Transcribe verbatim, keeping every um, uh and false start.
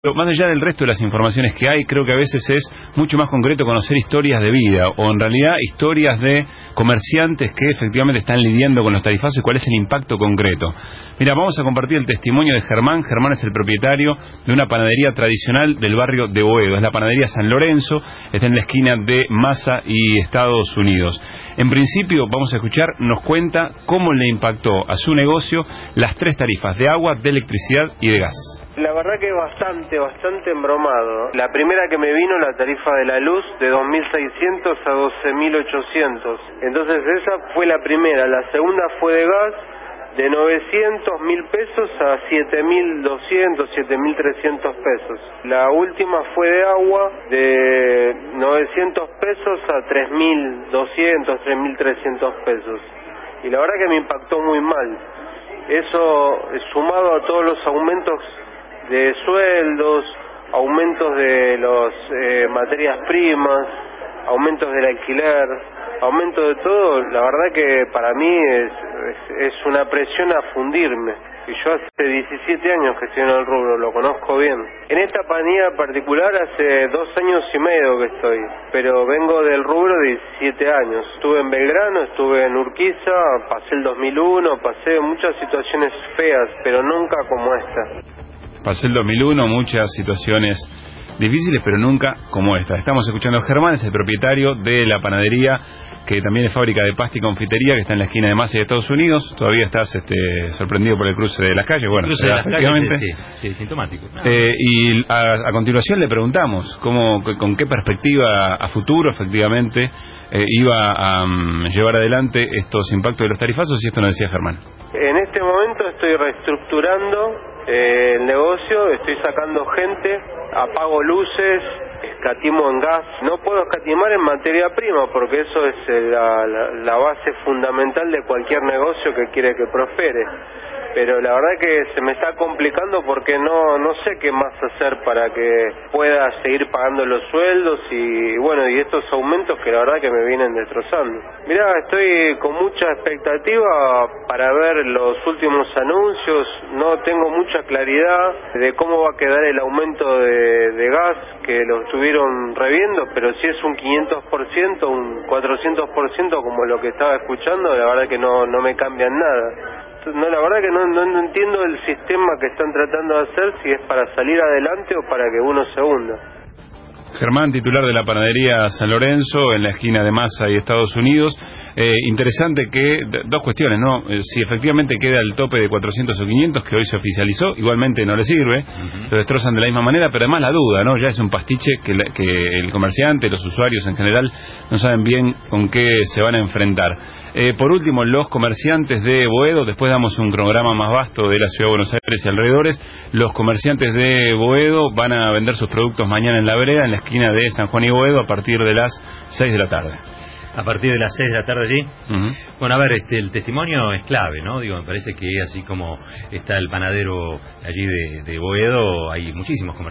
Más allá del resto de las informaciones que hay, creo que a veces es mucho más concreto conocer historias de vida, o en realidad historias de comerciantes que efectivamente están lidiando con los tarifazos y cuál es el impacto concreto. Mira, vamos a compartir el testimonio de Germán. Germán es el propietario de una panadería tradicional del barrio de Boedo. Es la panadería San Lorenzo, está en la esquina de Massa y Estados Unidos. En principio, vamos a escuchar, nos cuenta cómo le impactó a su negocio las tres tarifas de agua, de electricidad y de gas. La verdad que bastante, bastante embromado. La primera que me vino, la tarifa de la luz, de dos mil seiscientos a doce mil ochocientos. Entonces esa fue la primera. La segunda fue de gas, de novecientos mil pesos a siete mil doscientos, siete mil trescientos pesos. La última fue de agua, de novecientos pesos a tres mil doscientos, tres mil trescientos pesos. Y la verdad que me impactó muy mal. Eso sumado a todos los aumentos de sueldos, aumentos de las eh, materias primas, aumentos del alquiler, aumento de todo, la verdad que para mí es, es, es una presión a fundirme. Y yo hace diecisiete años que estoy en el rubro, lo conozco bien. En esta panadería particular hace dos años y medio que estoy, pero vengo del rubro de diecisiete años. Estuve en Belgrano, estuve en Urquiza, pasé el dos mil uno, pasé muchas situaciones feas, pero nunca como esta. Pasé el dos mil uno, muchas situaciones difíciles, pero nunca como esta. Estamos escuchando a Germán, es el propietario de la panadería, que también es fábrica de pasta y confitería, que está en la esquina de Massa y Estados Unidos. Todavía estás este, sorprendido por el cruce de las calles. Bueno, cruce de las efectivamente. Calles, sí, sí, sintomático. No. Eh, y a, a continuación le preguntamos cómo, con qué perspectiva a futuro, efectivamente, eh, iba a um, llevar adelante estos impactos de los tarifazos, y esto nos decía Germán. En este momento estoy reestructurando eh, el negocio, estoy sacando gente, apago luces, escatimo en gas. No puedo escatimar en materia prima porque eso es la, la, la base fundamental de cualquier negocio que quiere que prospere. Pero la verdad que se me está complicando porque no no sé qué más hacer para que pueda seguir pagando los sueldos y bueno, y estos aumentos que la verdad que me vienen destrozando. Mirá, estoy con mucha expectativa para ver los últimos anuncios. No tengo mucha claridad de cómo va a quedar el aumento de, de gas, que lo estuvieron reviendo, pero si es un quinientos por ciento, un cuatrocientos por ciento como lo que estaba escuchando, la verdad que no, no me cambian nada. No, la verdad que no, no, no entiendo el sistema que están tratando de hacer, si es para salir adelante o para que uno se hunda. Germán, titular de la panadería San Lorenzo, en la esquina de Massa y Estados Unidos. Eh, interesante que, dos cuestiones, ¿no? Eh, si efectivamente queda el tope de cuatrocientos o quinientos, que hoy se oficializó, igualmente no le sirve, uh-huh. Lo destrozan de la misma manera, pero además la duda, ¿no? Ya es un pastiche que, la, que el comerciante, los usuarios en general, no saben bien con qué se van a enfrentar. Eh, por último, los comerciantes de Boedo, después damos un cronograma más vasto de la ciudad de Buenos Aires y alrededores. Los comerciantes de Boedo van a vender sus productos mañana en la vereda, en la esquina de San Juan y Boedo, a partir de las seis de la tarde. A partir de las seis de la tarde allí. Uh-huh. Bueno, a ver, este, el testimonio es clave, ¿no? Digo, me parece que así como está el panadero allí de, de Boedo, hay muchísimos comerciantes